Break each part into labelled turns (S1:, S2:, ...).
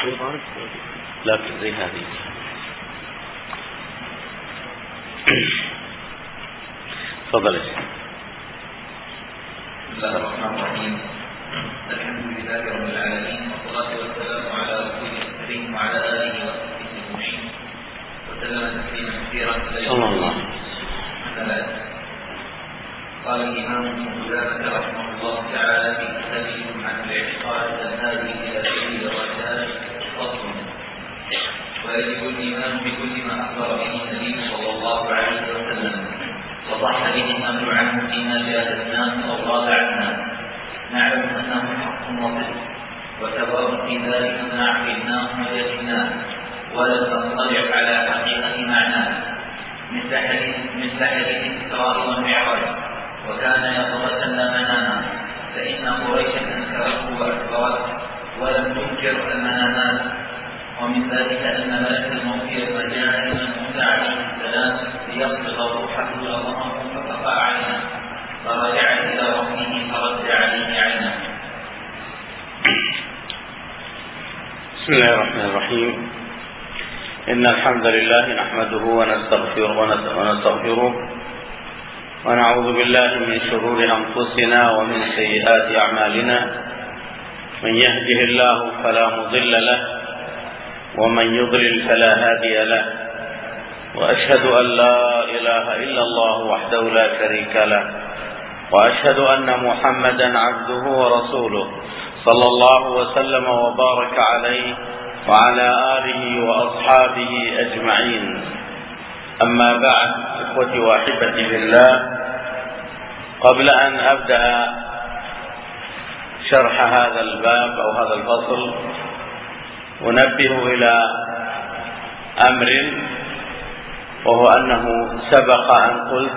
S1: لكن زي هذه. تفضل.
S2: بسم الله الرحمن الرحيم. الحمد لله رب العالمين، والصلاة والسلام على رسوله الكريم وعلى آله وصحبه أجمعين وسلم تسليما كثيرا.
S1: صلى الله.
S2: قال الإمام ابن قدامة رحمه الله تعالى في كتابه عن الاعتقاد الهادي إلى سبيل الرشاد فصل: ويجب الإيمان بكل ما أخبر به النبي صلى الله عليه وسلم وصح به الأمر عنه فيما جاهدناه أو رادعناه، نعلم أنه حق وصدق، وسواء في ذلك ما عقلناه وجهلناه ولم نطلع على حقيقة معناه، مثل حديث الإسراء والمعراج، وكان يقظة لا مناما، فإن قريشا أنكره وأكبره ولم تنكر المنامات. ومن ذلك أن ملك الموت جاء إلى موسى عليه السلام ليقبض روحه وضمه فقطع عينه، فرجع إلى ربه فرد عليه عينه.
S1: بسم الله الرحمن الرحيم. إن الحمد لله نحمده ونستغفره ونعوذ بالله من شرور أنفسنا ومن سيئات أعمالنا، من يهده الله فلا مضل له ومن يضلل فلا هادي له، وأشهد أن لا إله إلا الله وحده لا شريك له، وأشهد أن محمدا عبده ورسوله صلى الله وسلم وبارك عليه وعلى آله وأصحابه أجمعين. أما بعد، إخوتي وأحبتي بالله، قبل أن أبدأ شرح هذا الباب أو هذا الفصل أنبه إلى أمر، وهو أنه سبق أن قلت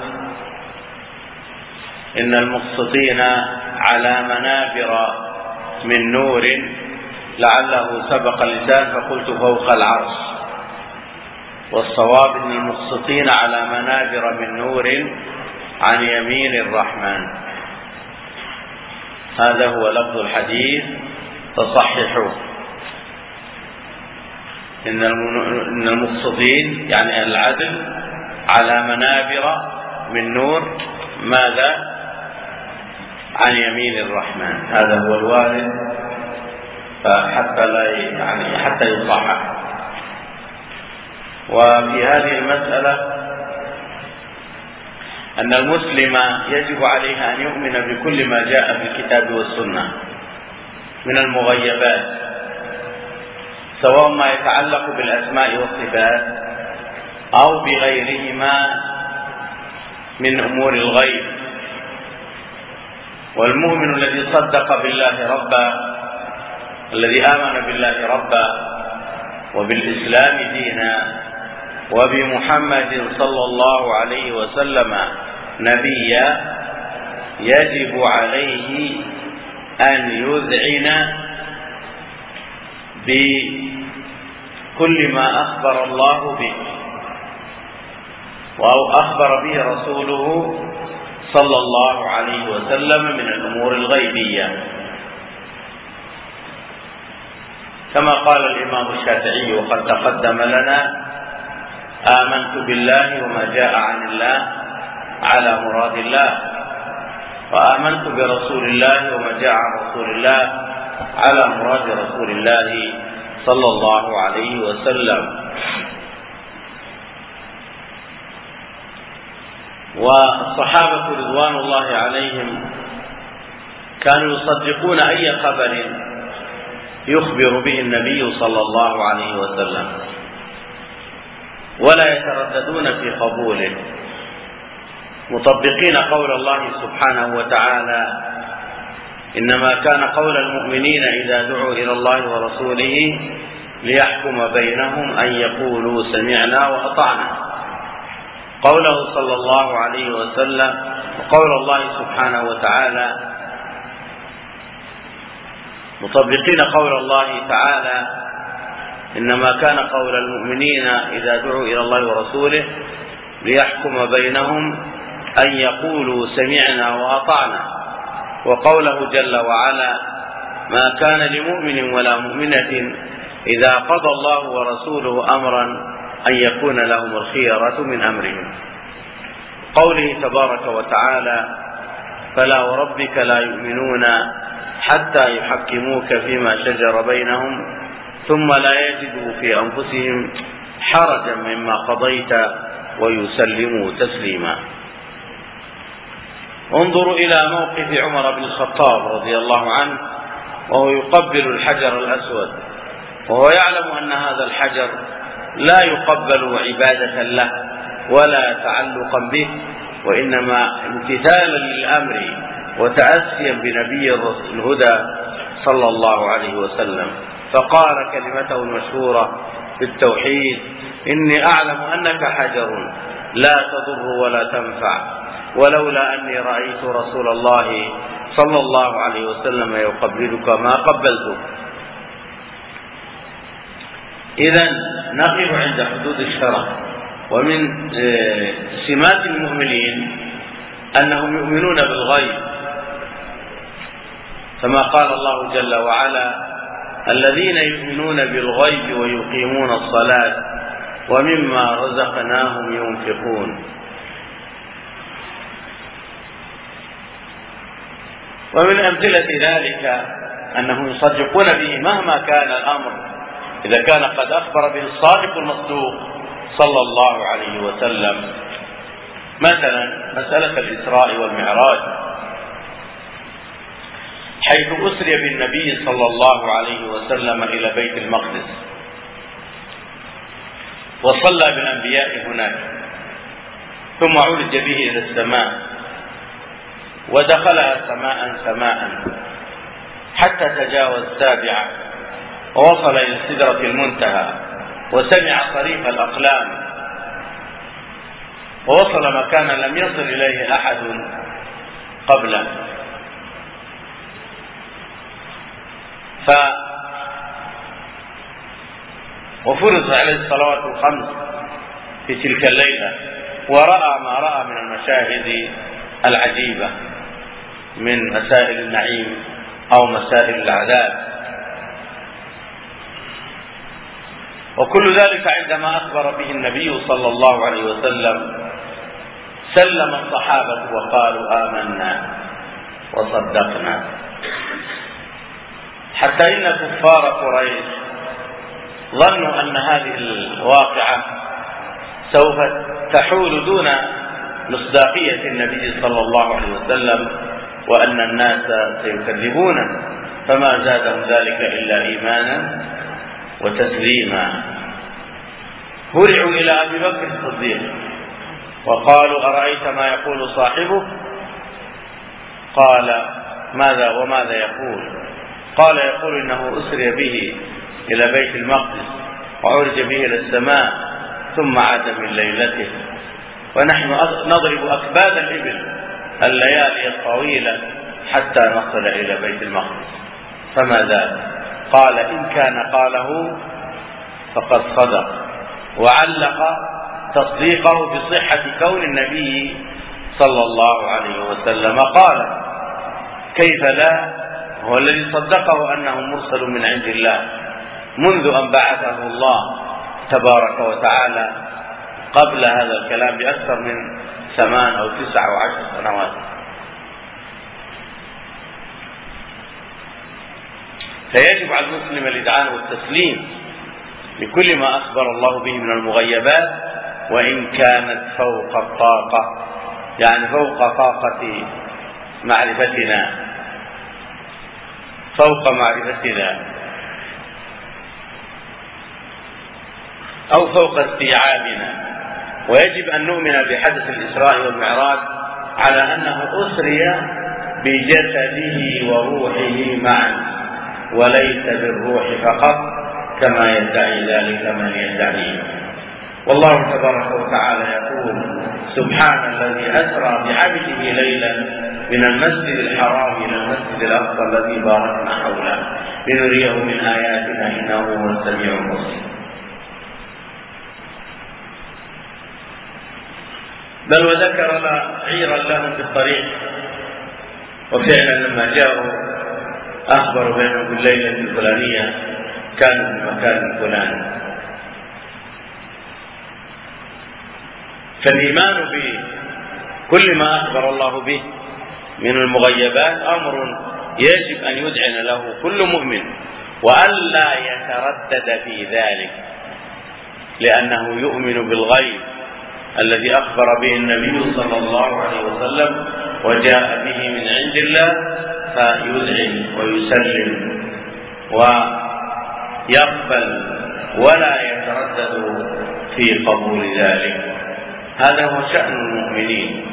S1: إن المقسطين على منابر من نور، لعله سبق اللسان فقلت فوق العرش، والصواب أن المقسطين على منابر من نور عن يمين الرحمن. هذا هو لفظ الحديث، فصححوه. إن المقسطين يعني العدل على منابر من نور، ماذا؟ عن يمين الرحمن. هذا هو الوارد، حتى يصحح. وفي هذه المسألة أن المسلم يجب عليه أن يؤمن بكل ما جاء في الكتاب والسنة من المغيبات، سواء ما يتعلق بالأسماء والصفات أو بغيرهما من أمور الغيب. والمؤمن الذي صدق بالله ربا، الذي آمن بالله ربا وبالإسلام دينا وبمحمد صلى الله عليه وسلم نبيا، يجب عليه أن يذعن بكل ما أخبر الله به أو أخبر به رسوله صلى الله عليه وسلم من الأمور الغيبية، كما قال الإمام الشافعي وقد تقدم لنا: آمنت بالله وما جاء عن الله على مراد الله، وآمنت برسول الله وما جاء عن رسول الله على مراد رسول الله صلى الله عليه وسلم. والصحابة رضوان الله عليهم كانوا يصدقون أي خبر يخبر به النبي صلى الله عليه وسلم، ولا يترددون في قبوله، مطبقين قول الله سبحانه وتعالى: إنما كان قول المؤمنين إذا دعوا إلى الله ورسوله ليحكم بينهم أن يقولوا سمعنا وأطعنا. قوله صلى الله عليه وسلم وقول الله سبحانه وتعالى، مطبقين قول الله تعالى: إنما كان قول المؤمنين إذا دعوا إلى الله ورسوله ليحكم بينهم أن يقولوا سمعنا وأطعنا. وقوله جل وعلا: ما كان لمؤمن ولا مؤمنة إذا قضى الله ورسوله أمرا أن يكون لهم الخيرة من أمرهم. قوله تبارك وتعالى: فلا وربك لا يؤمنون حتى يحكموك فيما شجر بينهم ثم لا يجدوا في أنفسهم حرجا مما قضيت ويسلموا تسليما. انظروا إلى موقف عمر بن الخطاب رضي الله عنه وهو يقبل الحجر الأسود، وهو يعلم أن هذا الحجر لا يقبل عبادة له ولا تعلقا به، وإنما امتثالا للأمر وتأسيا بنبي الهدى صلى الله عليه وسلم، فقال كلمته المشهورة في التوحيد: إني أعلم أنك حجر لا تضر ولا تنفع، ولولا أني رأيت رسول الله صلى الله عليه وسلم يقبلك ما قبلتك. إذن نقف عند حدود الشرع. ومن سمات المؤمنين أنهم يؤمنون بالغيب، كما قال الله جل وعلا: الذين يؤمنون بالغيب ويقيمون الصلاة ومما رزقناهم ينفقون. ومن أمثلة ذلك أنهم يصدقون به مهما كان الأمر، إذا كان قد أخبر به الصادق المصدوق صلى الله عليه وسلم. مثلا مسألة الإسراء والمعراج، حيث أسري بالنبي صلى الله عليه وسلم إلى بيت المقدس وصلى بالأنبياء هناك، ثم عرج به إلى السماء ودخلها سماء سماء حتى تجاوز السابعة ووصل إلى سدرة المنتهى وسمع صريخ الأقلام ووصل مكانا لم يصل إليه أحد قبله. وفرض عليه الصلوات الخمس في تلك الليلة، ورأى ما رأى من المشاهد العجيبة من مسائل النعيم أو مسائل العذاب، وكل ذلك عندما أخبر به النبي صلى الله عليه وسلم سلم الصحابة وقالوا آمنا وصدقنا، حتى إن كفار قريش ظنوا أن هذه الواقعة سوف تحول دون مصداقية النبي صلى الله عليه وسلم وأن الناس سيكذبونه، فما زادهم ذلك إلا إيمانا وتسليما. هرعوا إلى أبي بكر الصديق وقالوا: أرأيت ما يقول صاحبه؟ قال: ماذا وماذا يقول؟ قال: يقول إنه أسري به إلى بيت المقدس وعرج به إلى السماء ثم عاد من ليلته، ونحن نضرب أكباد الإبل الليالي الطويلة حتى نصل إلى بيت المقدس، فما زال. قال: إن كان قاله فقد صدق، وعلق تصديقه بصحة كون النبي صلى الله عليه وسلم قال: كيف لا، هو الذي صدقه أنه مرسل من عند الله منذ أن بعثه الله تبارك وتعالى قبل هذا الكلام بأكثر من 8 أو 9 أو 10 سنوات. فيجب على المسلم الإذعان والتسليم لكل ما أخبر الله به من المغيبات، وإن كانت فوق الطاقة، يعني فوق طاقة معرفتنا، فوق معرفتنا أو فوق استيعابنا. ويجب أن نؤمن بحدث الإسراء والمعراج على أنه أسري بجسده وروحه معا، وليس بالروح فقط كما يدعي ذلك من يدعيه. والله تبارك وتعالى يقول: سبحان الذي أسرى بعبده ليلا من المسجد الحرام إلى المسجد الأقصى الذي باركنا حوله لنريه من آياتنا إنه هو السميع البصير. بل وذكر عيرا لهم في الطريق، وفعلا لما جاءوا أخبروا بأنهم بالليلة الفلانية كانوا في مكان فلان. فالإيمان بكل ما أخبر الله به من المغيبات أمر يجب أن يذعن له كل مؤمن وألا يتردد في ذلك، لأنه يؤمن بالغيب الذي أخبر به النبي صلى الله عليه وسلم وجاء به من عند الله، فيذعن ويسلم ويقبل ولا يتردد في قبول ذلك. هذا هو شأن المؤمنين.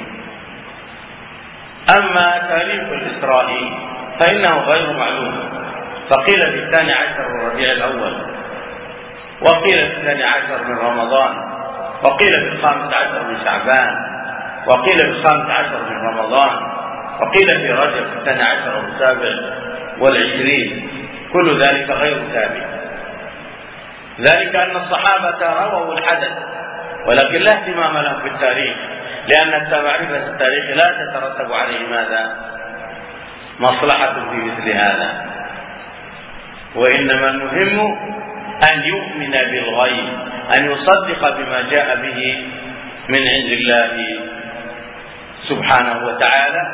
S1: أما تاريخ الإسراء فإنه غير معلوم، فقيل في 12 من ربيع الأول، وقيل في 12 من رمضان، وقيل في 15 من شعبان، وقيل في 15 من رمضان، وقيل في رجب 12 والسابع والعشرين. كل ذلك غير ثابت، ذلك أن الصحابة رووا الحدث ولكن لا اهتمام لهم بالتاريخ، لأن معرفة التاريخ لا تترتب عليه ماذا؟ مصلحة في مثل هذا. وإنما المهم أن يؤمن بالغيب، أن يصدق بما جاء به من عند الله سبحانه وتعالى،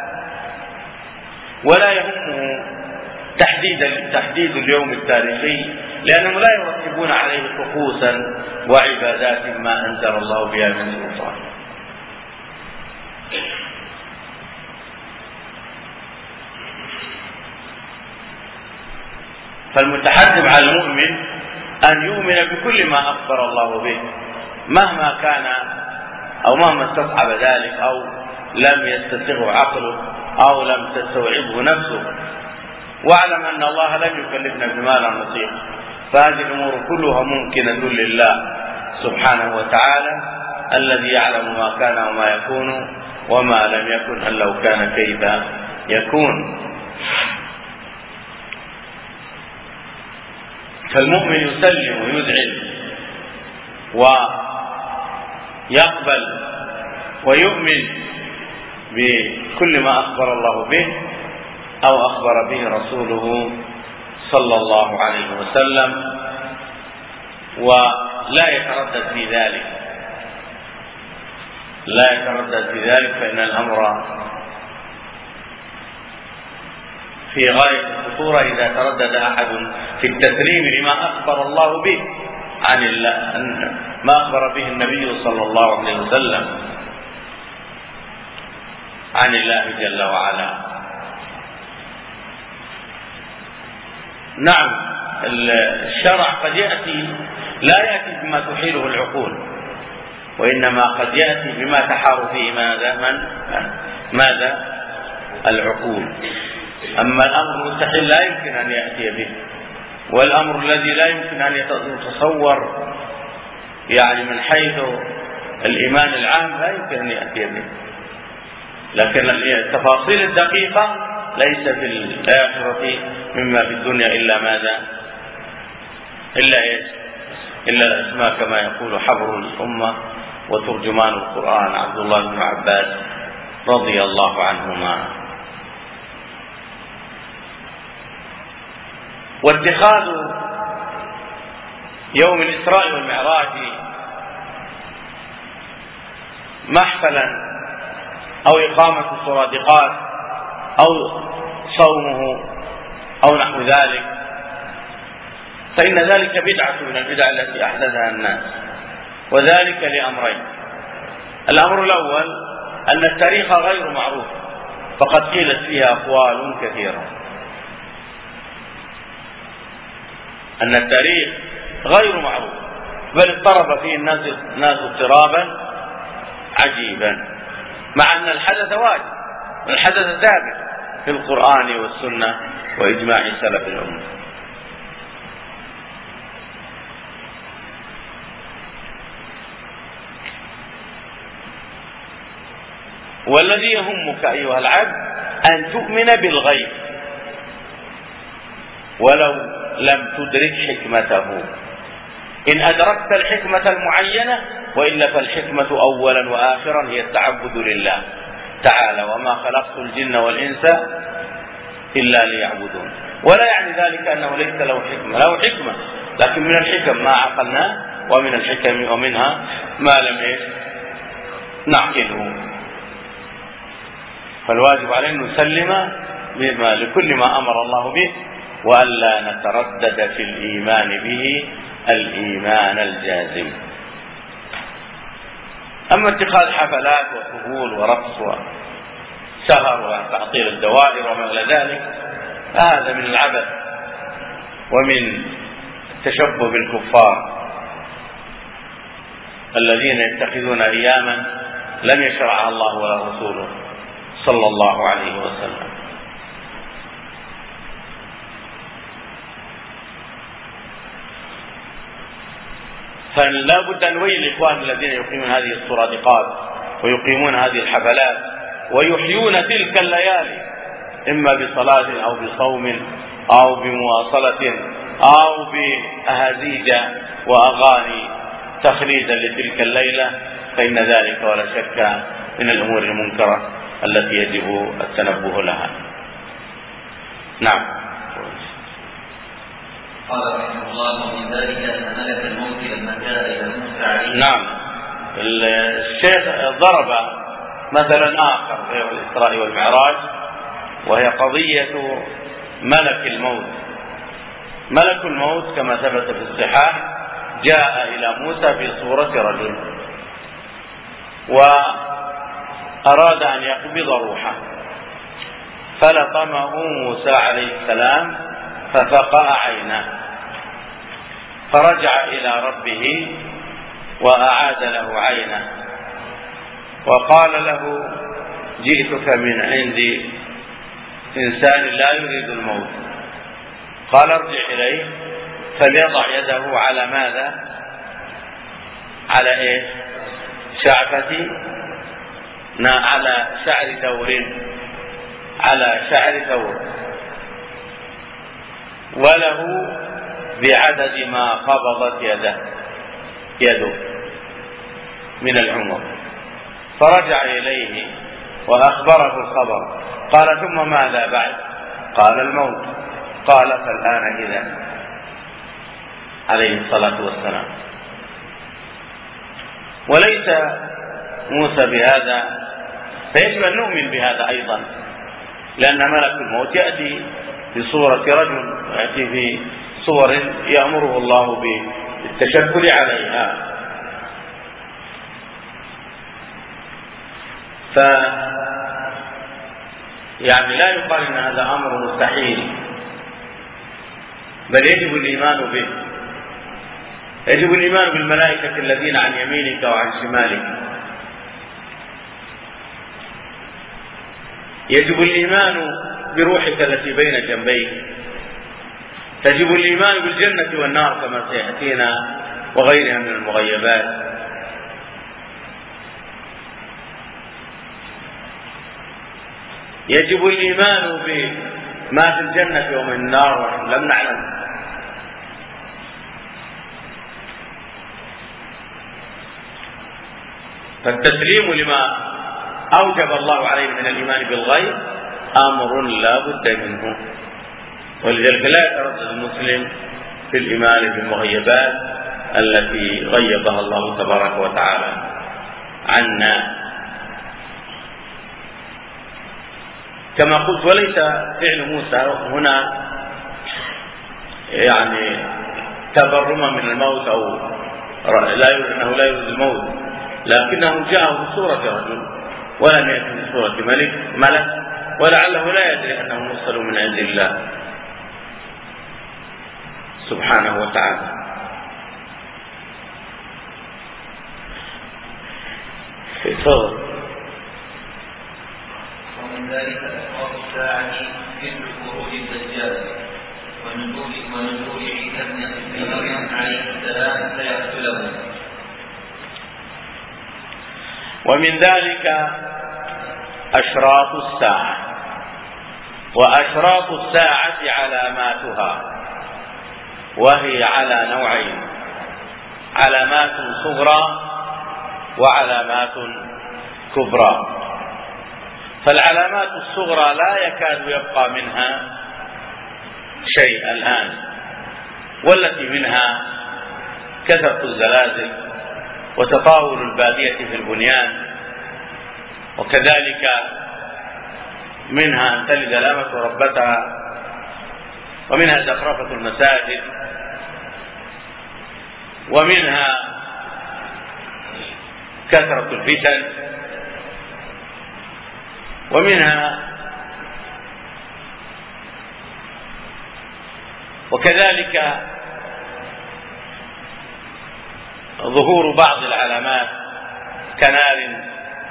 S1: ولا يهمه تحديد اليوم التاريخي، لأنهم لا يرتبون عليه طقوسا وعبادات ما أنزل الله بها من سلطان. فالمتحتم على المؤمن أن يؤمن بكل ما أخبر الله به مهما كان أو مهما استصعب ذلك أو لم يستسغه عقله أو لم تستوعبه نفسه، واعلم أن الله لم يكلفنا بما لا نطيق، فهذه الأمور كلها ممكنة لله سبحانه وتعالى الذي يعلم ما كان وما يكون وما لم يكن أن لو كان كيف يكون. فالمؤمن يسلم ويذعن ويقبل ويؤمن بكل ما أخبر الله به أو أخبر به رسوله صلى الله عليه وسلم، ولا يتردد في ذلك، لا يتردد في ذلك، فإن الأمر في غاية الخطورة إذا تردد أحد في التسليم لما أخبر الله به عن الله، ما أخبر به النبي صلى الله عليه وسلم عن الله جل وعلا. نعم، الشرع قد يأتي لا يأتي بما تحيله العقول، وإنما قد يأتي بما تحار فيه ماذا؟ العقول. أما الأمر المستحيل لا يمكن أن يأتي به، والأمر الذي لا يمكن أن يتصور يعني من حيث الإيمان العام لا يمكن أن يأتي به، لكن التفاصيل الدقيقة ليس في الآخرة مما في الدنيا إلا ماذا؟ إلا الأسماء، كما يقول حبر الأمة وترجمان القرآن عبد الله بن عباس رضي الله عنهما. واتخاذ يوم الإسراء والمعراج محفلا أو إقامة الصرادقات أو صومه أو نحو ذلك، فإن ذلك بدعة من البدع التي أحدثها الناس، وذلك لأمرين. الأمر الأول أن التاريخ غير معروف، فقد قيلت فيها أقوال كثيرة، أن التاريخ غير معروف، بل اضطرب فيه الناس اضطرابا عجيبا، مع أن الحدث واجب والحدث ثابت في القرآن والسنة وإجماع سلف الأمة. والذي يهمك أيها العبد أن تؤمن بالغيب ولو لم تدرك حكمته. إن أدركت الحكمة المعينة، وإلا فالحكمة أولا وآخرا هي التعبد لله تعالى، وما خلقت الجن والإنس إلا ليعبدون. ولا يعني ذلك أنه ليس له حكمة، له حكمة، لكن من الحكم ما عقلناه، ومن الحكم ومنها ما لم نعقله. فالواجب علينا أن نسلم لكل ما أمر الله به، وألا نتردد في الإيمان به الإيمان الجازم. أما اتخاذ حفلات وطبول ورقص وسهر وتعطيل الدوائر وما إلى ذلك فهذا من العبث ومن التشبه بالكفار الذين يتخذون أياما لم يشرعها الله ولا رسوله صلى الله عليه وسلم. فلا بد أن نويل الإخوان الذين يقيمون هذه السرادقات ويقيمون هذه الحفلات ويحيون تلك الليالي إما بصلاة أو بصوم أو بمواصلة أو بأهازيج وأغاني تخليدا لتلك الليلة، فإن ذلك ولا شك من الأمور المنكرة التي يجب التنبه لها. نعم.
S2: قال رحمه الله: ومن ذلك أن ملك الموت لما جاء إلى موسى عليه.
S1: نعم. الشيخ ضرب مثلا آخر غير الإسراء والمعراج، وهي قضية ملك الموت. ملك الموت كما ثبت في الصحاح جاء إلى موسى في صورة رجل وأراد أن يقبض روحه، فلطمه موسى عليه السلام ففقأ عينه، فرجع إلى ربه وأعاد له عينه وقال له: جئتك من عند إنسان لا يريد الموت. قال: ارجع إليه فليضع يده على ماذا؟ على إيش؟ شعفتي، على شعر ثور، على شعر ثور، وله بعدد ما قبضت يده من العمر. فرجع إليه وأخبره الخبر. قال: ثم ماذا بعد؟ قال: الموت. قال: فالآن إذا، عليه الصلاة والسلام. وليس موسى بهذا، فيجب أن نؤمن بهذا أيضا، لأن ملك الموت يأتي في صورة رجل ويأتي في صور يأمره الله بالتشكل عليها. يعني لا يقال إن هذا أمر مستحيل، بل يجب الإيمان به. يجب الإيمان بالملائكة الذين عن يمينك وعن شمالك. يجب الإيمان بروحك التي بين جنبيك. يجب الإيمان بالجنة والنار كما سيأتينا وغيرها من المغيبات. يجب الإيمان بما في الجنة ومن النار ونحن لم نعلم. فالتسليم لما أوجب الله عليه من الإيمان بالغيب أمر لا بد منه، ولذلك لا يتردد المسلم في الإيمان بالمغيبات التي غيبها الله تبارك وتعالى عنا. كما قلت، وليس فعل موسى هنا يعني تبرما من الموت أو أنه لا يريد الموت، لكنه جاءه بصورة رجل ولم يأتي بصورة ملك، ولعله لا يدري أنه مرسل من عند الله سبحانه وتعالى.
S2: ومن ذلك أشراط الساعة مثل خروج الدجال ونزول عيسى ابن مريم عليه السلام فيقتله.
S1: ومن ذلك أشراط الساعة. وأشراط الساعة علاماتها، وهي على نوعين: علامات صغرى وعلامات كبرى. فالعلامات الصغرى لا يكاد يبقى منها شيء الآن، والتي منها كثرة الزلازل وتطاول البادية في البنيان، وكذلك منها أن تلد الأمة ربتها، ومنها زخرفة المساجد، ومنها كثرة الفتن، ومنها وكذلك ظهور بعض العلامات كنار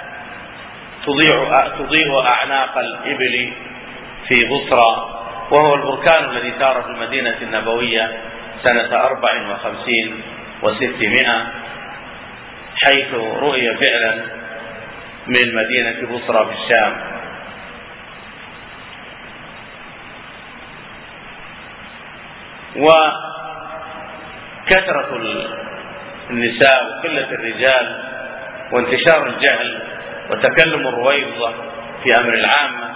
S1: تضيء أعناق الإبل في بصرى، وهو البركان الذي ثار في المدينة النبوية سنة 54 و600، حيث رؤي فعلا من مدينة بصرى في الشام. وكثرة النساء وقلة الرجال وانتشار الجهل وتكلم الرويضة في أمر العامة،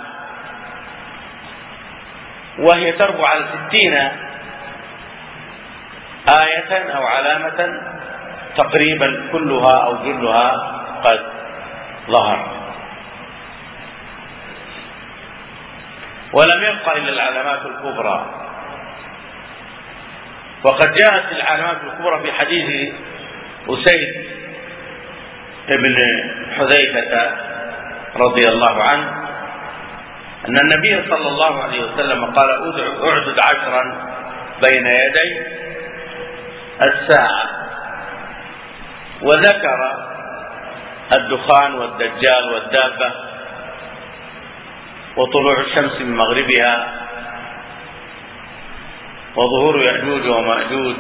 S1: وهي تربو على 60 آية أو علامة تقريبا كلها أو جلها قد ظهر، ولم يبقى إلا العلامات الكبرى. وقد جاءت العلامات الكبرى في حديث أسيد ابن حذيفة رضي الله عنه أن النبي صلى الله عليه وسلم قال: أعدد 10 بين يدي الساعة، وذكر الدخان والدجال والدابة وطلوع الشمس من مغربها وظهور يأجوج ومأجوج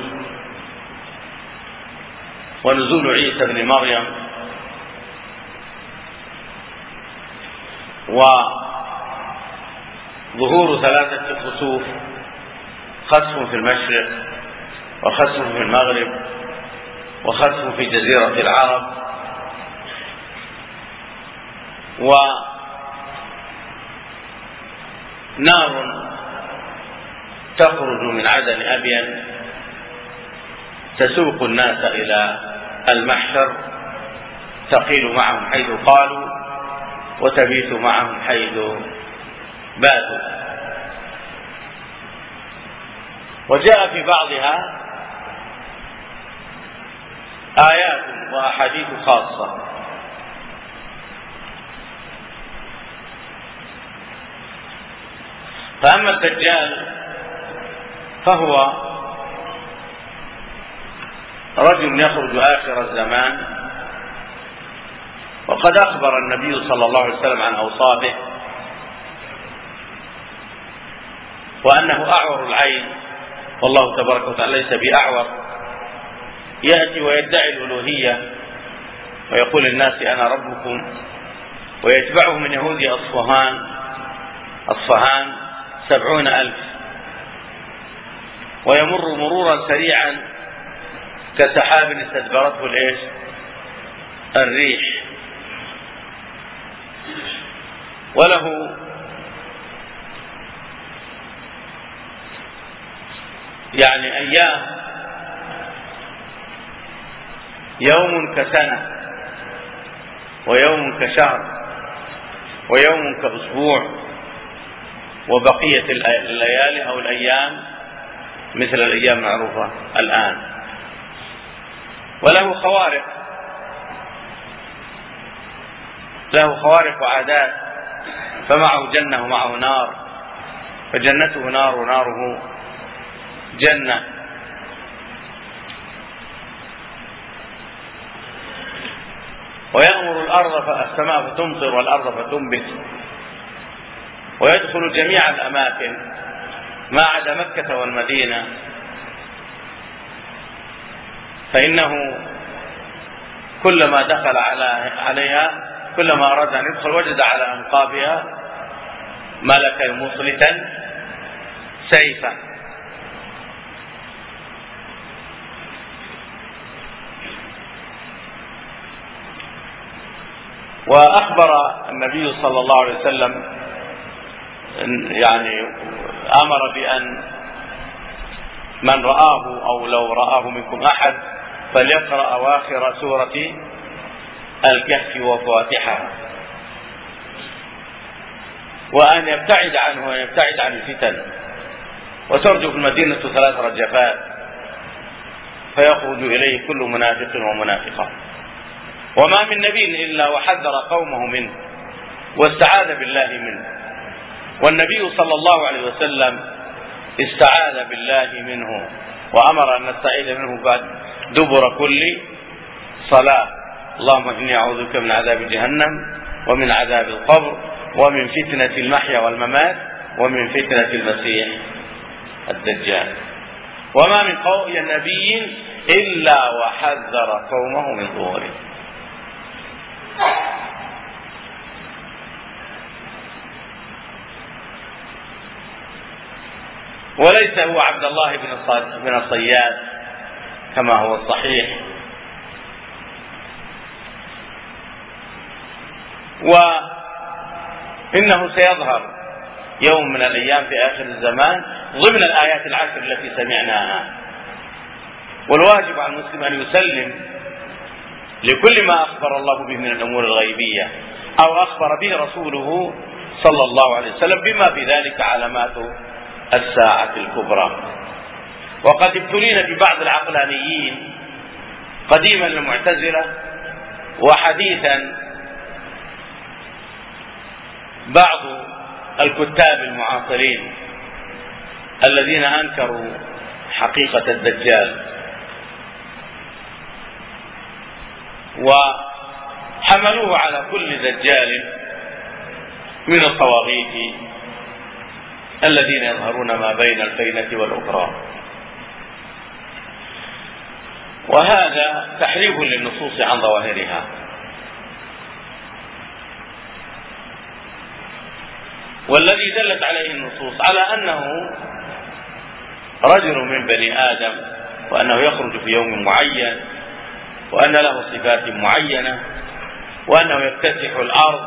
S1: ونزول عيسى بن مريم وظهور 3 خسوف: خسف في المشرق، وخسف في المغرب، وخسف في جزيرة العرب، ونار تخرج من عدن أبين تسوق الناس إلى المحشر، تقيل معهم حيث قالوا وتبيت معهم حيث باتوا. وجاء في بعضها آيات وأحاديث خاصة. فأما الدجال فهو رجل يخرج آخر الزمان، وقد أخبر النبي صلى الله عليه وسلم عن أوصافه، وأنه أعور العين، والله تبارك وتعالى ليس بأعور، يأتي ويدعي الألوهية ويقول للناس أنا ربكم، ويتبعه من يهود أصفهان 70,000، ويمر مرورا سريعا كسحاب استدبرته الريح، وله يعني أيام، يوم كسنة، ويوم كشهر، ويوم كأسبوع، وبقية الليالي أو الأيام مثل الأيام المعروفة الآن. وله خوارق وعادات، فمعه جنة ومعه نار، فجنته نار وناره جنة. ويأمر السماء فتمطر والأرض فتنبت، ويدخل جميع الأماكن ما عدا مكة والمدينة، فإنه كلما دخل عليها كلما أراد أن يدخل وجد على أنقابها ملكا مصلتا سيفا. وأخبر النبي صلى الله عليه وسلم يعني أمر بأن من رآه أو لو رآه منكم أحد فليقرأ أواخر سورة الكهف وفواتحها، وأن يبتعد عنه ويبتعد عن الفتن، وترجو في المدينة 3 رجفات فيخرج إليه كل منافق ومنافقة. وما من نبي إلا وحذر قومه منه واستعاذ بالله منه، والنبي صلى الله عليه وسلم استعاذ بالله منه وأمر أن نستعيذ منه بعد دبر كل صلاة. اللهم إني أعوذ بك من عذاب جهنم ومن عذاب القبر ومن فتنة المحيا والممات ومن فتنة المسيح الدجال. وما من قوم نبي إلا وحذر قومه من ظهوره. وليس هو عبد الله بن الصياد كما هو الصحيح، وإنه سيظهر يوم من الأيام في آخر الزمان ضمن الآيات العشر التي سمعناها. والواجب على المسلم أن يسلم لكل ما أخبر الله به من الأمور الغيبية أو أخبر به رسوله صلى الله عليه وسلم، بما في ذلك علامات الساعة الكبرى. وقد ابتلينا ببعض العقلانيين قديما المعتزلة، وحديثا بعض الكتاب المعاصرين الذين أنكروا حقيقة الدجال وحملوه على كل دجال من الطواغيت الذين يظهرون ما بين الفينة والأخرى. وهذا تحريف للنصوص عن ظواهرها. والذي دلت عليه النصوص على أنه رجل من بني آدم، وأنه يخرج في يوم معين، وأن له صفات معينة، وأنه يكتسح الأرض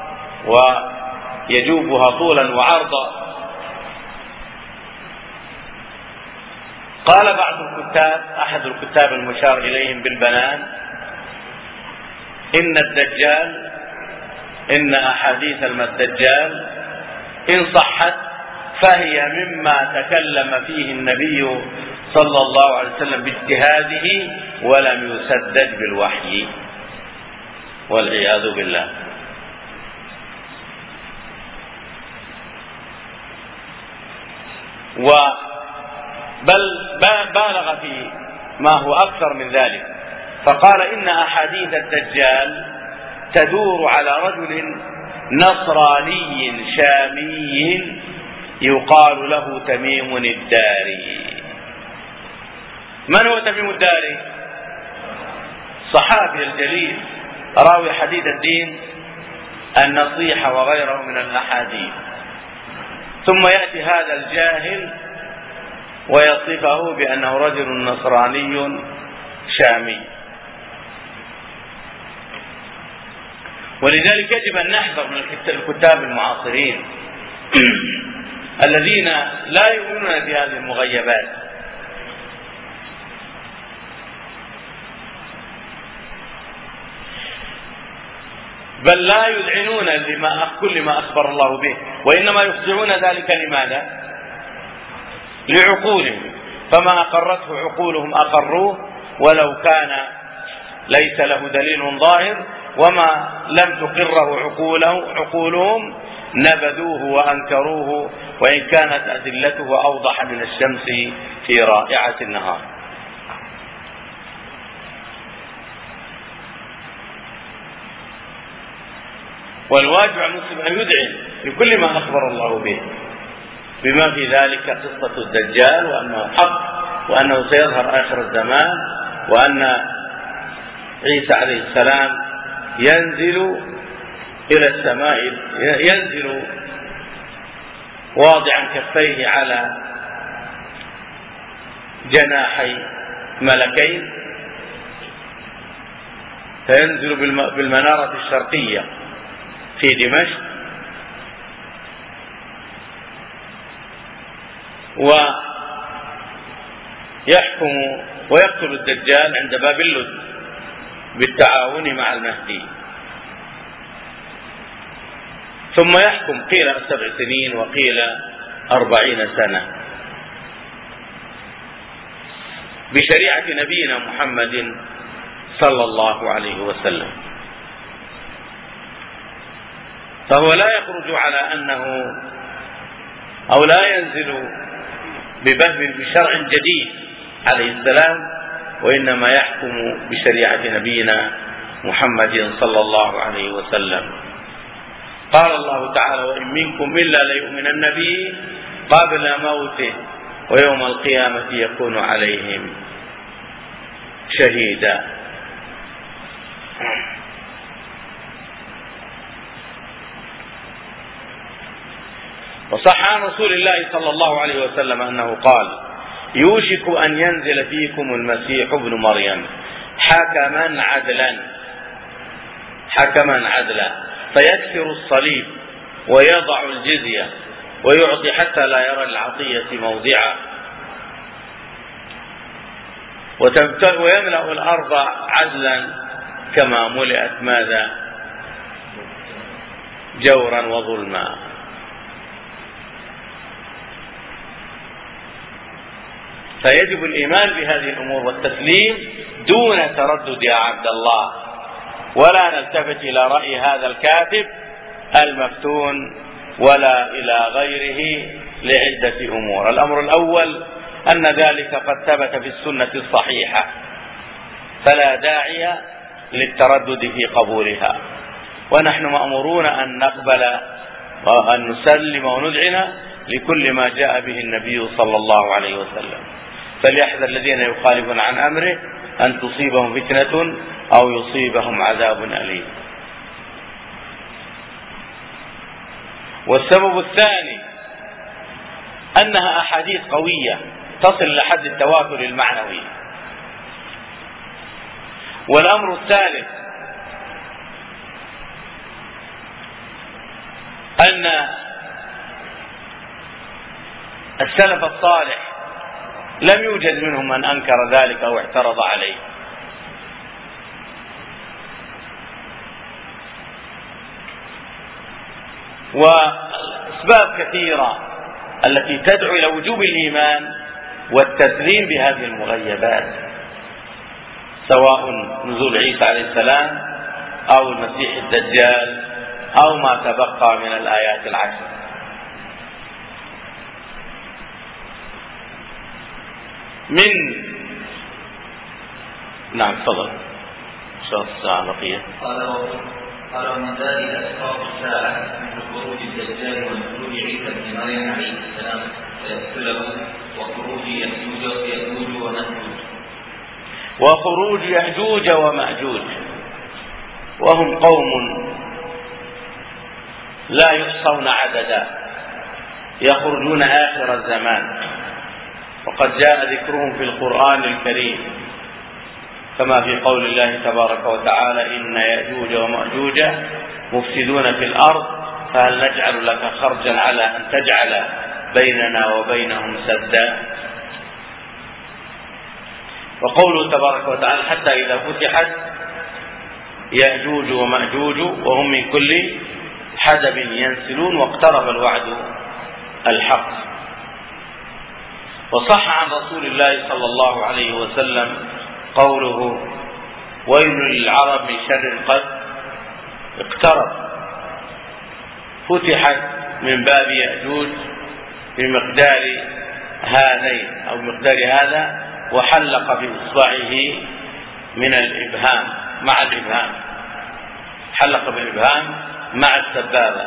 S1: ويجوبها طولا وعرضا. قال بعض الكتاب، أحد الكتاب المشار إليهم بالبنان، إن أحاديث الدجال إن صحت فهي مما تكلم فيه النبي صلى الله عليه وسلم باجتهاده ولم يسدد بالوحي، والعياذ بالله. بل بالغ في ما هو أكثر من ذلك، فقال إن أحاديث الدجال تدور على رجل نصراني شامي يقال له تميم الداري. من هو تميم الداري؟ الصحابي الجليل راوي حديث الدين النصيحة وغيره من الأحاديث. ثم يأتي هذا الجاهل ويصفه بأنه رجل نصراني شامي. ولذلك يجب أن نحذر من الكتاب المعاصرين الذين لا يؤمنون بهذه المغيبات، بل لا يذعنون كل ما أخبر الله به، وإنما يخضعون ذلك لماذا؟ لعقولهم، فما أقرته عقولهم أقروه ولو كان ليس له دليل ظاهر، وما لم تقره عقولهم نبذوه وأنكروه، وإن كانت أدلته أوضح من الشمس في رائعة النهار. والواجب على المسلم أن يدعي لكل ما أخبر الله به، بما في ذلك قصة الدجال، وأنه حق، وأنه سيظهر آخر الزمان، وأن عيسى عليه السلام ينزل إلى السماء، ينزل واضعا كفيه على جناحي ملكين، فينزل بالمنارة الشرقية في دمشق، يحكم ويقتل الدجال عند باب اللد بالتعاون مع المهدي، ثم يحكم قيل 7 سنين وقيل 40 سنة بشريعة نبينا محمد صلى الله عليه وسلم. فهو لا يخرج على أنه أو لا ينزل بشرع جديد عليه السلام، وإنما يحكم بشريعة نبينا محمد صلى الله عليه وسلم. قال الله تعالى: وإن منكم إلا ليؤمنن به قبل موته ويوم القيامة يكون عليهم شهيدا. وصح عن رسول الله صلى الله عليه وسلم أنه قال: يوشك أن ينزل فيكم المسيح ابن مريم حكما عدلا فيكسر الصليب ويضع الجزية ويعطي حتى لا يرى العطية موضعا، ويملأ الأرض عدلا كما ملئت ماذا؟ جورا وظلما. فيجب الإيمان بهذه الأمور والتسليم دون تردد يا عبد الله، ولا نلتفت إلى رأي هذا الكاتب المفتون ولا إلى غيره لعدة أمور. الأمر الأول أن ذلك قد ثبت في السنة الصحيحة، فلا داعي للتردد في قبولها، ونحن مأمورون أن نقبل وأن نسلم وندعن لكل ما جاء به النبي صلى الله عليه وسلم. فليحذر الذين يخالفون عن أمره أن تصيبهم فتنة أو يصيبهم عذاب أليم. والسبب الثاني أنها أحاديث قوية تصل لحد التواتر المعنوي. والأمر الثالث أن السلف الصالح لم يوجد منهم من أنكر ذلك أو اعترض عليه. وأسباب كثيرة التي تدعو إلى وجوب الإيمان والتسليم بهذه المغيبات، سواء نزول عيسى عليه السلام أو المسيح الدجال أو ما تبقى من الآيات العشر. نعم تفضل. شرط الساعة بقية.
S2: قال ومن ذلك أسباب الساعة مثل خروج الدجال ونزول عيسى بن مريم عليه السلام فيقتله،
S1: وخروج يأجوج ومأجوج وهم قوم لا يحصون عددا يخرجون آخر الزمان، وقد جاء ذكرهم في القرآن الكريم كما في قول الله تبارك وتعالى: إن يأجوج ومأجوج مفسدون في الأرض فهل نجعل لك خرجا على أن تجعل بيننا وبينهم سدا. وقوله تبارك وتعالى: حتى إذا فتحت يأجوج ومأجوج وهم من كل حدب ينسلون واقترب الوعد الحق. وصح عن رسول الله صلى الله عليه وسلم قوله: ويل للعرب من شر قد اقترب. فتحت من باب يأجوج بمقدار هذين أو مقدار هذا، وحلق بإصبعه من الإبهام مع الإبهام، حلق بالإبهام مع السبابة.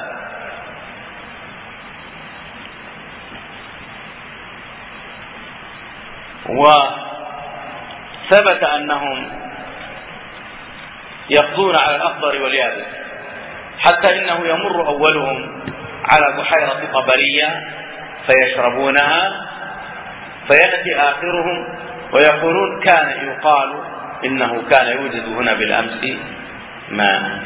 S1: وثبت أنهم يقضون على الأخضر واليابس، حتى إنه يمر أولهم على بحيرة طبرية فيشربونها، فيأتي آخرهم ويقولون: كان يقال إنه كان يوجد هنا بالأمس ماء.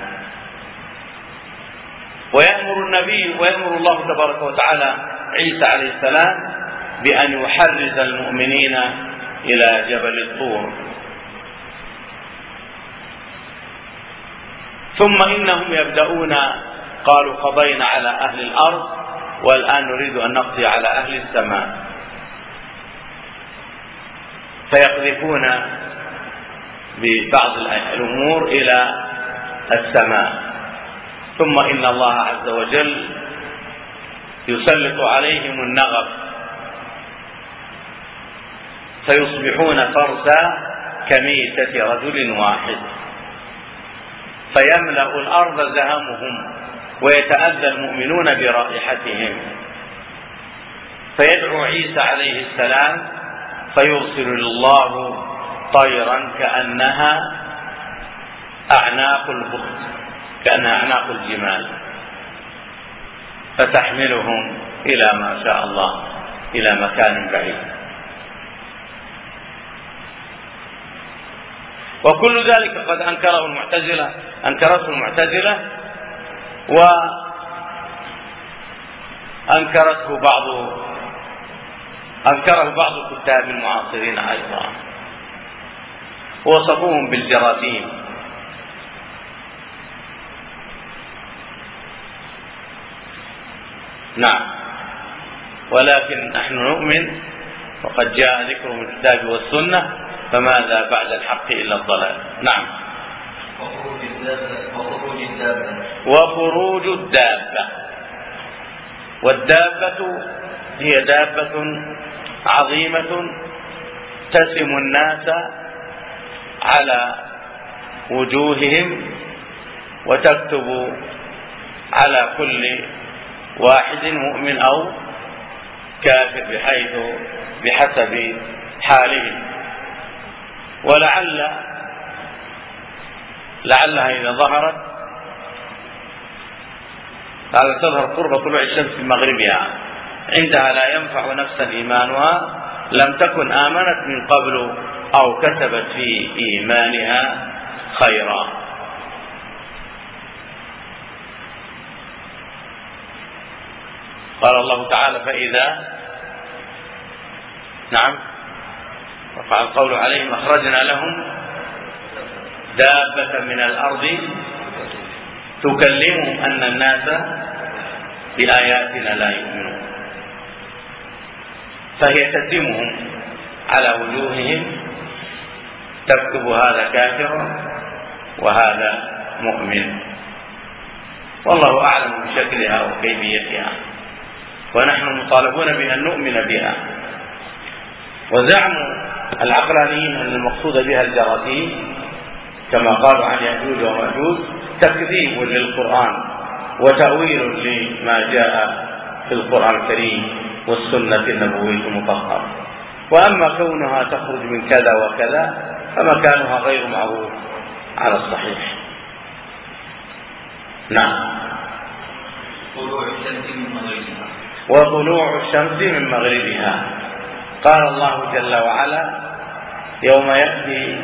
S1: ويأمر الله تبارك وتعالى عيسى عليه السلام بأن يحرز المؤمنين إلى جبل الطور. ثم إنهم يبدأون، قالوا قضينا على أهل الأرض والآن نريد أن نقضي على أهل السماء، فيقذفون ببعض الأمور إلى السماء. ثم إن الله عز وجل يسلط عليهم النغب فيصبحون فرسا كميتة رجل واحد، فيملأ الأرض زهمهم ويتأذى المؤمنون برائحتهم، فيدعو عيسى عليه السلام فيرسل الله طيرا كأنها أعناق البخت، كأنها أعناق الجمال، فتحملهم إلى ما شاء الله إلى مكان بعيد. وكل ذلك قد أنكرته المعتزلة وأنكره بعض الكتاب المعاصرين أيضا، ووصفوهم بالجراثيم. نعم، ولكن نحن نؤمن وقد جاء ذكره من الكتاب والسنة، فماذا بعد الحق إلا الضلال. نعم. وخروج الدابة. والدابة هي دابة عظيمة تسم الناس على وجوههم وتكتب على كل واحد مؤمن أو كافر بحسب حالهم. لعلها إذا ظهرت هذا تظهر قرب طلوع الشمس من مغربها، عندها لا ينفع نفسا إيمانها لم تكن آمنت من قبل أو كسبت في إيمانها خيرا. قال الله تعالى فإذا وقع القول عليهم أخرجنا لهم دابة من الأرض تكلمهم أن الناس بآياتنا لا يؤمنون، فهي تسمهم على وجوههم تكتب هذا كافر وهذا مؤمن، والله أعلم بشكلها وكيفيتها، ونحن مطالبون بأن نؤمن بها. وزعم العقلانيين أن المقصود بها الجراثيم كما قالوا عن يأجوج ومأجوج تكذيب للقرآن وتأويل لما جاء في القرآن الكريم والسنة النبوية المطهرة. وأما كونها تخرج من كذا وكذا فمكانها غير معروف على الصحيح. نعم. وطلوع الشمس من مغربها. قال الله جل وعلا يوم يأتي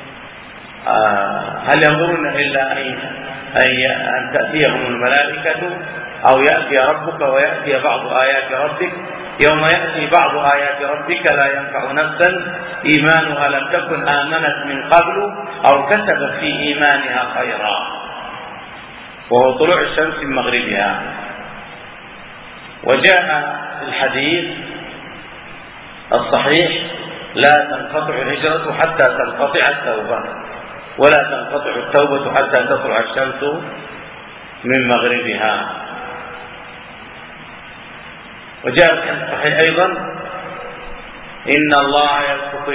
S1: هل ينظرون إلا أن تأتيهم الملائكة أو يأتي ربك ويأتي بعض آيات ربك. يوم يأتي بعض آيات ربك لا ينفع نفسا إيمانها لم تكن آمنت من قبل أو كسبت في إيمانها خيرا، وهو طلوع الشمس من مغربها. وجاء في الحديث الصحيح لا تنقطع الهجرة حتى تنقطع التوبة، ولا تنقطع التوبة حتى تطلع الشمس من مغربها. وجاء في الصحيح أيضا إن الله يبسط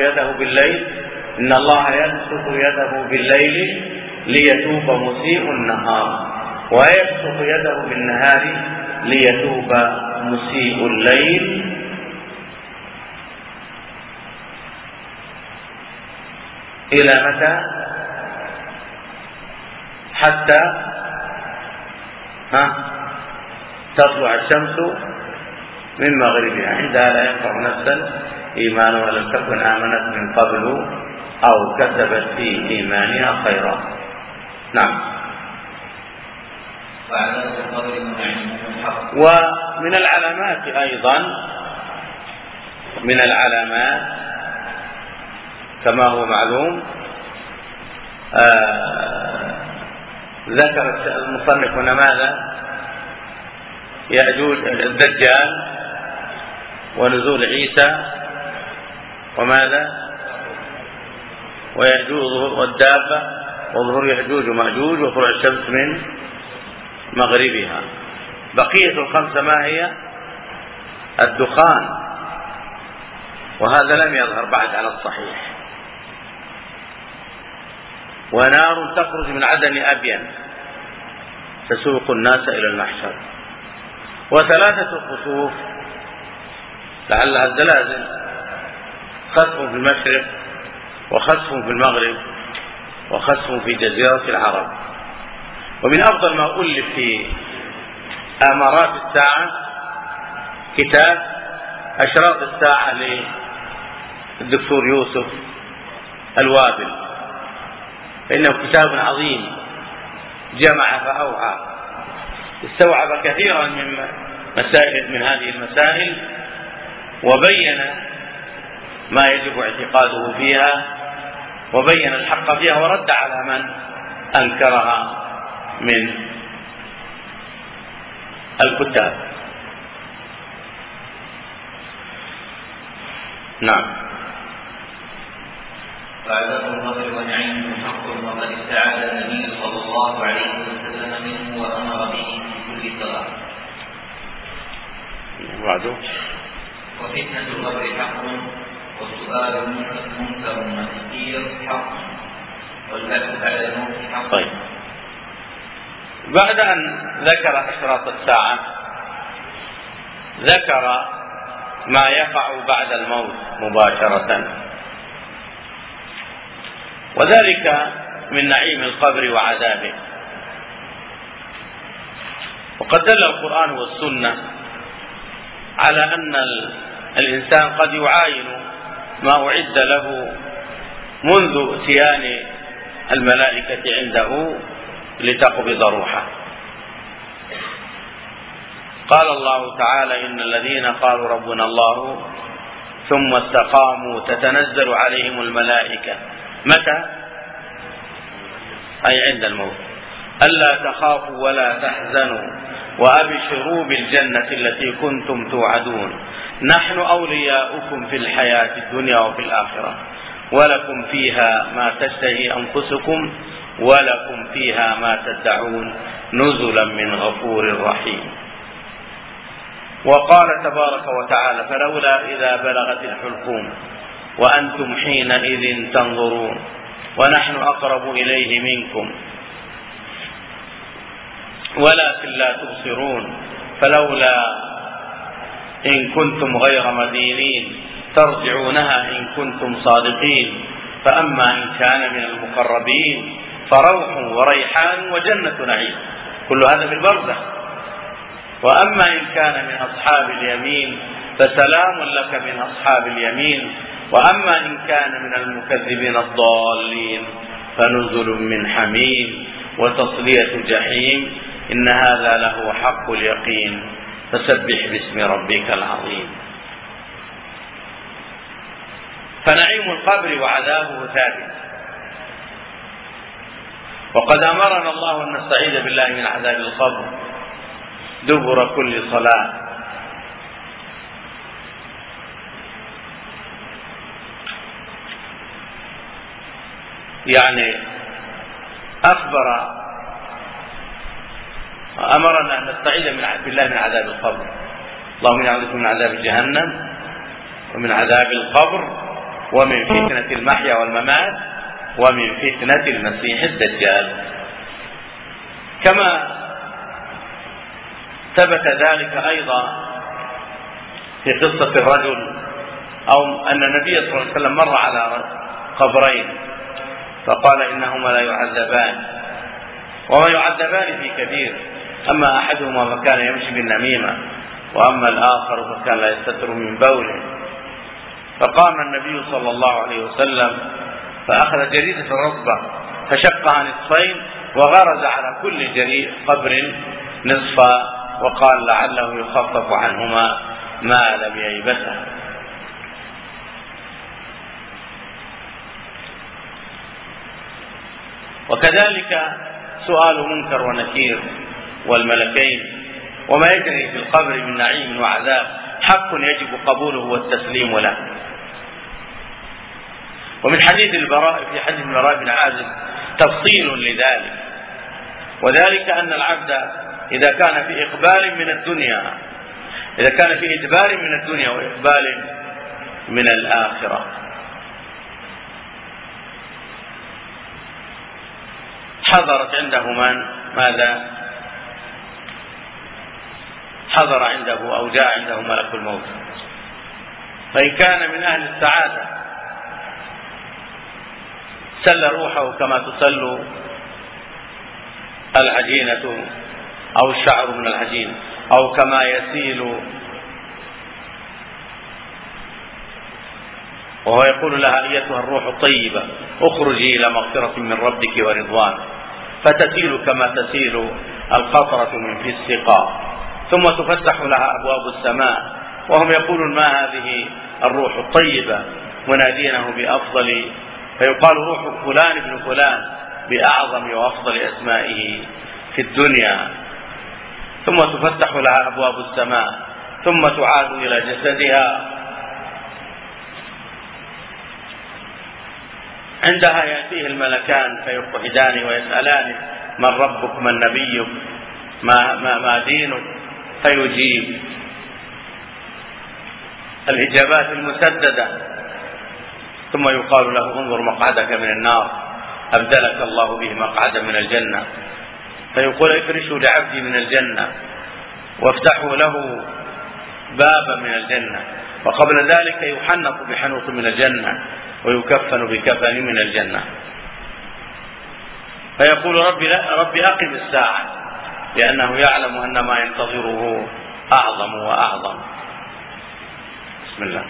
S1: يده بالليل ليتوب مسيء النهار، ويبسط يده بالنهار ليتوب مسيء الليل. إلى متى؟ حتى تطلع الشمس من مغربها، عندها لا ينفع نفسا إيمانها لم تكن آمنت من قبل أو كسبت في إيمانها خيرا. نعم. ومن العلامات أيضا كما هو معلوم. ذكر المصنف هنا ماذا؟ يأجوج الدجال ونزول عيسى وماذا؟ ويأجوج والدابة وظهور يأجوج ومأجوج وطلوع الشمس من مغربها. بقية الخمسة ما هي؟ الدخان، وهذا لم يظهر بعد على الصحيح. ونار تخرج من عدن أبين تسوق الناس إلى المحشر. وثلاثة خسوف لعلها الزلازل، خسف في المشرق وخسف في المغرب وخسف في جزيرة العرب. ومن أفضل ما ألف في آمارات الساعة كتاب أشراط الساعة للدكتور يوسف الوابل، فإنه كتاب عظيم جمع فأوعى، استوعب كثيرا من هذه المسائل، وبين ما يجب اعتقاده فيها، وبين الحق فيها، ورد على من أنكرها من الكتاب.
S2: نعم. فعذاب القبر ونعيمه حق، وقد استعاذ النبي صلى الله عليه وسلم منه وأمر به في كل صلاة. وفتنة القبر حق، والسؤال منكر ونكير حق، والبحث على الموت حق.
S1: طيب، بعد أن ذكر أشراط الساعة ذكر ما يقع بعد الموت مباشرة، وذلك من نعيم القبر وعذابه. وقد دل القرآن والسنة على أن الإنسان قد يعاين ما أعد له منذ اتيان الملائكة عنده لتقبض روحه. قال الله تعالى: إن الذين قالوا ربنا الله ثم استقاموا تتنزل عليهم الملائكة. متى؟ أي عند الموت. ألا تخافوا ولا تحزنوا وأبشروا بالجنة التي كنتم توعدون نحن أولياؤكم في الحياة الدنيا وفي الآخرة ولكم فيها ما تشتهي أنفسكم ولكم فيها ما تدعون نزلا من غفور رحيم. وقال تبارك وتعالى: فلولا إذا بلغت الحلقوم وأنتم حينئذ تنظرون ونحن أقرب إليه منكم ولكن لا تبصرون فلولا إن كنتم غير مدينين ترجعونها إن كنتم صادقين. فأما إن كان من المقربين فروح وريحان وجنة نعيم. كل هذا في البرزخ. وأما إن كان من أصحاب اليمين فسلام لك من أصحاب اليمين. وأما إن كان من المكذبين الضالين فنزل من حميم وتصلية جحيم. إن هذا له حق اليقين فسبح باسم ربك العظيم. فنعيم القبر وعذابه ثابت، وقد أمرنا الله أن نستعيذ بالله من عذاب القبر دبر كل صلاة. يعني أمرنا أن نستعيذ بالله من عذاب القبر. اللهم إني أعوذ بك من عذاب جهنم ومن عذاب القبر ومن فتنة المحيا والممات ومن فتنة المسيح الدجال. كما ثبت ذلك أيضا في قصة الرجل، أو أن النبي صلى الله عليه وسلم مر على قبرين فقال: إنهما لا يعذبان. وما يعذبان في كبير، أما أحدهما فكان يمشي بالنميمة وأما الآخر فكان لا يستتر من بوله. فقام النبي صلى الله عليه وسلم فأخذ جريدة رطبة فشقها نصفين وغرز على كل قبر نصفا وقال: لعله يخفف عنهما ما لم ييبسا. وكذلك سؤال منكر ونكير والملكين وما يجري في القبر من نعيم وعذاب حق يجب قبوله والتسليم له. ومن حديث البراء في حديث البراء بن عازب تفصيل لذلك، وذلك أن العبد إذا كان في إقبال من الدنيا، إذا كان في إدبار من الدنيا وإقبال من الآخرة، حضرت عنده ماذا؟ حضر عنده أو جاء عنده ملك الموت، فإن كان من أهل السعادة سل روحه كما تسل العجينة أو الشعر من العجين، أو كما يسيل، وهو يقول لها أيتها الروح الطيبة اخرجي إلى مغفرة من ربك ورضوان، فتسيل كما تسيل القطرة من في السقاء، ثم تفتح لها أبواب السماء، وهم يقولون ما هذه الروح الطيبة منادينه بأفضل، فيقال روح فلان ابن فلان بأعظم وأفضل أسمائه في الدنيا، ثم تفتح لها أبواب السماء، ثم تعاد إلى جسدها. عندها يأتيه الملكان فيقعدان ويسألان من ربك من نبيك ما دينك، فيجيب الإجابات المسددة، ثم يقال له انظر مقعدك من النار أبدلك الله به مقعدا من الجنة، فيقول افرشوا لعبدي من الجنة وافتحوا له بابا من الجنة، وقبل ذلك يحنط بحنوط من الجنة ويكفن بكفن من الجنة، فيقول ربي أقم الساعة، لأنه يعلم أن ما ينتظره أعظم وأعظم. بسم الله.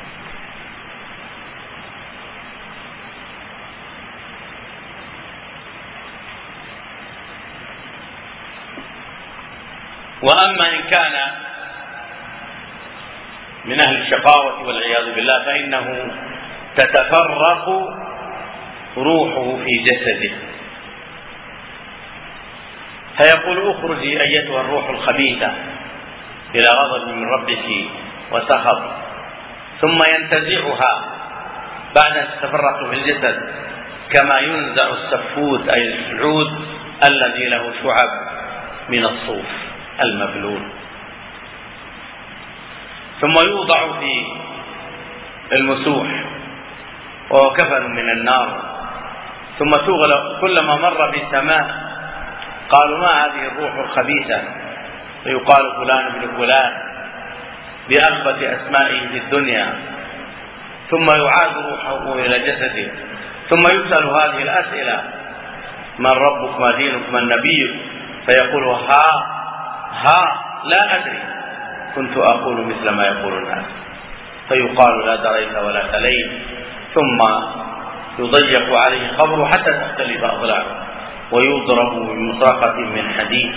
S1: وأما إن كان من أهل الشقاوة والعياذ بالله فإنه تتفرق روحه في جسده، فيقول اخرجي أيتها الروح الخبيثة إلى غضب من ربك وسخط، ثم ينتزعها بعد أن تتفرق في الجسد كما ينزع السفود أي السعود الذي له شعب من الصوف المبلول، ثم يوضع في المسوح وهو كفن من النار، ثم تغلق. كلما مر بسماء قالوا ما هذه الروح الخبيثة، فيقال فلان ابن فلان بأخبث أسمائه في الدنيا، ثم يعاد روحه إلى جسده، ثم يسأل هذه الأسئلة من ربك ما دينك من نبيك، فيقول ها لا أدري كنت أقول مثل ما يقول الناس، فيقال لا دريت ولا تليت، ثم يضيق عليه قبره حتى تختلف أضلاعه ويضرب بمطرقة من حديد،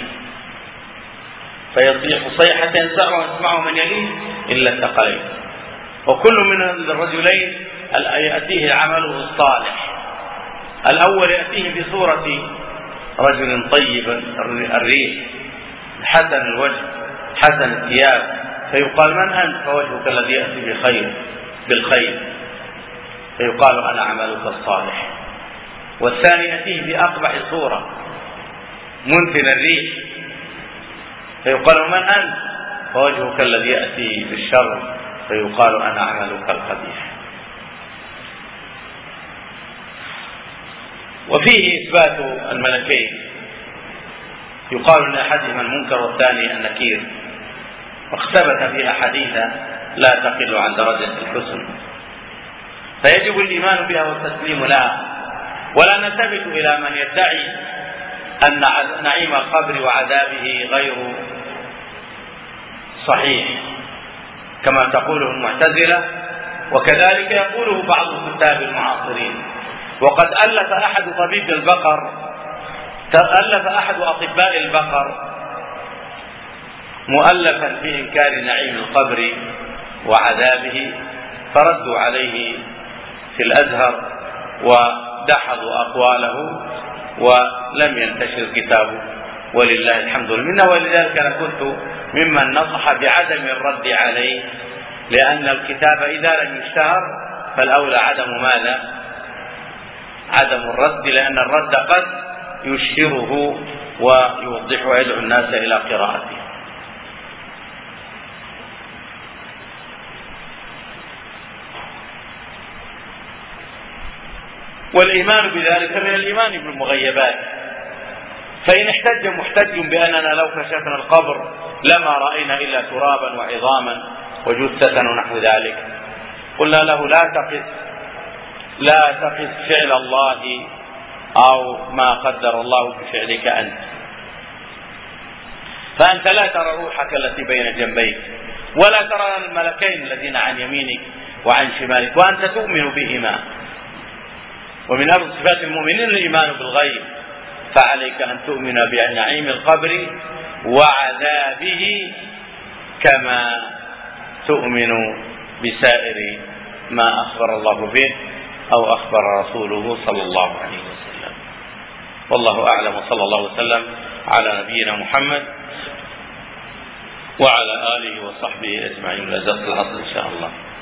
S1: فيصيح صيحة يسمعه من يليه إلا الثقلين. وكل من الرجلين يأتيه عمله الصالح، الأول يأتيه بصورة رجل طيب الريح حسن الوجه حسن الثياب، فيقال من أنت؟ فوجهك الذي يأتي بالخير، فيقال أنا عملك الصالح. والثاني يأتيه بأقبح صورة منتن الريح، فيقال من أنت؟ فوجهك الذي يأتي بالشر، فيقال أنا عملك القبيح. وفيه إثبات الملكين، يقال أن أحدهما المنكر والثاني النكير، واختبت فيها أحاديث لا تقل عن درجة الحسن، فيجب الإيمان بها والتسليم لها، ولا نلتفت إلى من يدعي أن نعيم القبر وعذابه غير صحيح كما تقوله المعتزلة، وكذلك يقوله بعض الكتاب المعاصرين. وقد ألف أحد أطباء البقر مؤلفا في إنكار نعيم القبر وعذابه، فردوا عليه في الأزهر ودحضوا أقواله ولم ينتشر كتابه ولله الحمد والمنة. ولذلك أنا كنت ممن نصح بعدم الرد عليه، لأن الكتاب إذا لم يشتهر فالأولى عدم ماذا؟ عدم الرد، لأن الرد قد يشهره ويوضحه ويدعو الناس إلى قراءته. والإيمان بذلك من الإيمان بالمغيبات، فإن احتج محتج بأننا لو كشفنا القبر لما رأينا إلا ترابا وعظاما وجثة ونحو ذلك، قلنا له لا تقس فعل الله أو ما قدر الله بفعلك أنت، فأنت لا ترى روحك التي بين جنبيك ولا ترى الملكين الذين عن يمينك وعن شمالك وأنت تؤمن بهما. ومن أبرز صفات المؤمنين الإيمان بالغيب، فعليك أن تؤمن بنعيم القبر وعذابه كما تؤمن بسائر ما أخبر الله به أو أخبر رسوله صلى الله عليه وسلم. والله أعلم، وصلى الله وسلم على نبينا محمد وعلى آله وصحبه أجمعين. لا زال العصر إن شاء الله.